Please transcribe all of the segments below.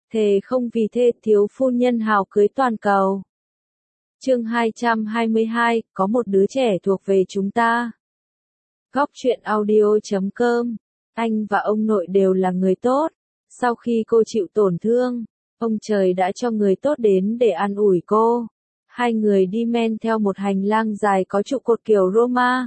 thề không vì thê thiếu phu nhân hào cưới toàn cầu. Chương 222, có một đứa trẻ thuộc về chúng ta. Góc truyện audio.com. Anh và ông nội đều là người tốt. Sau khi cô chịu tổn thương, ông trời đã cho người tốt đến để an ủi cô. Hai người đi men theo một hành lang dài có trụ cột kiểu Roma.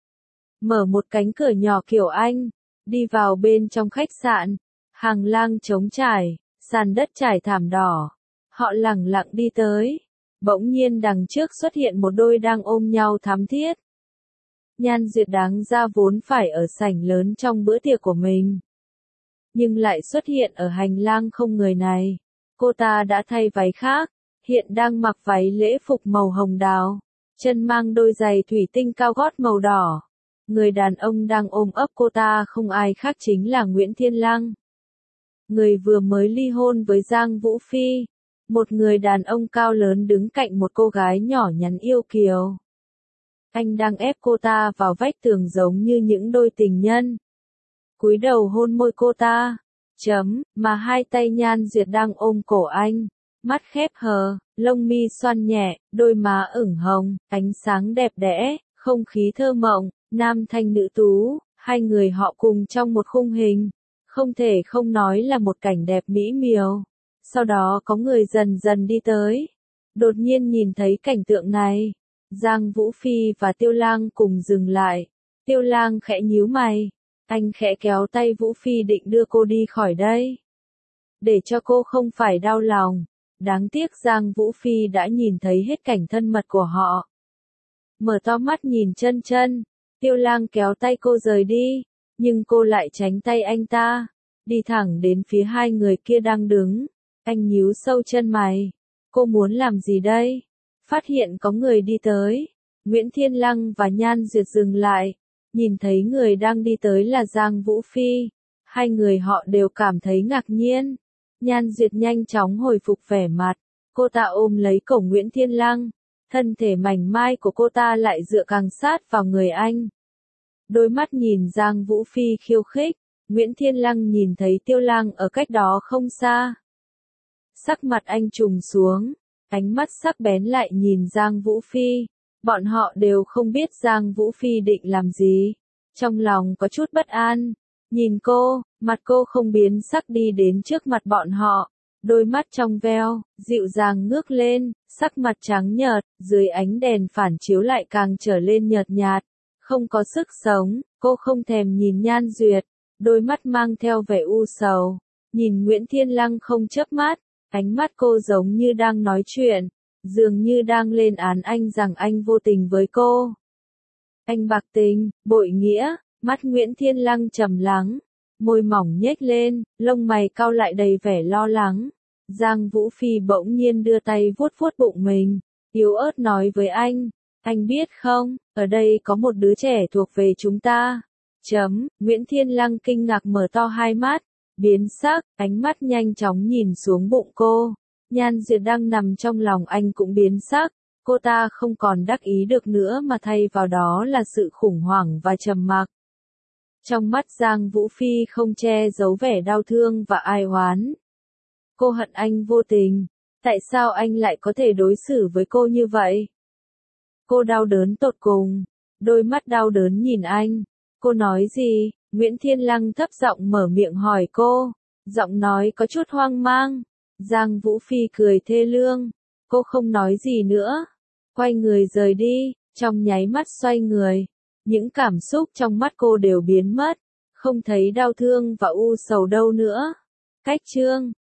Mở một cánh cửa nhỏ kiểu Anh, đi vào bên trong khách sạn. Hành lang trống trải, sàn đất trải thảm đỏ. Họ lẳng lặng đi tới. Bỗng nhiên đằng trước xuất hiện một đôi đang ôm nhau thắm thiết. Nhan Duyệt đáng ra vốn phải ở sảnh lớn trong bữa tiệc của mình, nhưng lại xuất hiện ở hành lang không người này. Cô ta đã thay váy khác, hiện đang mặc váy lễ phục màu hồng đào, chân mang đôi giày thủy tinh cao gót màu đỏ. Người đàn ông đang ôm ấp cô ta không ai khác chính là Nguyễn Thiên Lăng, người vừa mới ly hôn với Giang Vũ Phi. Một người đàn ông cao lớn đứng cạnh một cô gái nhỏ nhắn yêu kiều. Anh đang ép cô ta vào vách tường giống như những đôi tình nhân. Cúi đầu hôn môi cô ta. Mà hai tay Nhan Duyệt đang ôm cổ anh. Mắt khép hờ, lông mi xoăn nhẹ, đôi má ửng hồng, ánh sáng đẹp đẽ, không khí thơ mộng, nam thanh nữ tú, hai người họ cùng trong một khung hình. Không thể không nói là một cảnh đẹp mỹ miều. Sau đó có người dần dần đi tới. Đột nhiên nhìn thấy cảnh tượng này, Giang Vũ Phi và Tiêu Lang cùng dừng lại. Tiêu Lang khẽ nhíu mày. Anh khẽ kéo tay Vũ Phi định đưa cô đi khỏi đây, để cho cô không phải đau lòng. Đáng tiếc Giang Vũ Phi đã nhìn thấy hết cảnh thân mật của họ. Mở to mắt nhìn chân chân. Tiêu Lang kéo tay cô rời đi, nhưng cô lại tránh tay anh ta, đi thẳng đến phía hai người kia đang đứng. Anh nhíu sâu chân mày. Cô muốn làm gì đây? Phát hiện có người đi tới. Nguyễn Thiên Lăng và Nhan Duyệt dừng lại. Nhìn thấy người đang đi tới là Giang Vũ Phi. Hai người họ đều cảm thấy ngạc nhiên. Nhan Duyệt nhanh chóng hồi phục vẻ mặt. Cô ta ôm lấy cổ Nguyễn Thiên Lăng. Thân thể mảnh mai của cô ta lại dựa càng sát vào người anh. Đôi mắt nhìn Giang Vũ Phi khiêu khích. Nguyễn Thiên Lăng nhìn thấy Tiêu Lang ở cách đó không xa. Sắc mặt anh trùng xuống, ánh mắt sắc bén lại nhìn Giang Vũ Phi. Bọn họ đều không biết Giang Vũ Phi định làm gì. Trong lòng có chút bất an. Nhìn cô, mặt cô không biến sắc đi đến trước mặt bọn họ. Đôi mắt trong veo, dịu dàng ngước lên, sắc mặt trắng nhợt, dưới ánh đèn phản chiếu lại càng trở lên nhợt nhạt. Không có sức sống, cô không thèm nhìn Nhan Duyệt. Đôi mắt mang theo vẻ u sầu. Nhìn Nguyễn Thiên Lăng không chớp mắt. Ánh mắt cô giống như đang nói chuyện, dường như đang lên án anh rằng anh vô tình với cô. Anh bạc tình, bội nghĩa. Mắt Nguyễn Thiên Lăng trầm lắng, môi mỏng nhếch lên, lông mày cau lại đầy vẻ lo lắng. Giang Vũ Phi bỗng nhiên đưa tay vuốt vuốt bụng mình, yếu ớt nói với anh biết không, ở đây có một đứa trẻ thuộc về chúng ta. Nguyễn Thiên Lăng kinh ngạc mở to hai mắt. Biến sắc, ánh mắt nhanh chóng nhìn xuống bụng cô. Nhan Duyệt đang nằm trong lòng anh cũng biến sắc. Cô ta không còn đắc ý được nữa mà thay vào đó là sự khủng hoảng và trầm mặc. Trong mắt Giang Vũ Phi không che giấu vẻ đau thương và ai oán. Cô hận anh vô tình. Tại sao anh lại có thể đối xử với cô như vậy? Cô đau đớn tột cùng. Đôi mắt đau đớn nhìn anh. Cô nói gì? Nguyễn Thiên Lăng thấp giọng mở miệng hỏi cô. Giọng nói có chút hoang mang. Giang Vũ Phi cười thê lương. Cô không nói gì nữa. Quay người rời đi. Trong nháy mắt xoay người. Những cảm xúc trong mắt cô đều biến mất. Không thấy đau thương và u sầu đâu nữa. Cách chương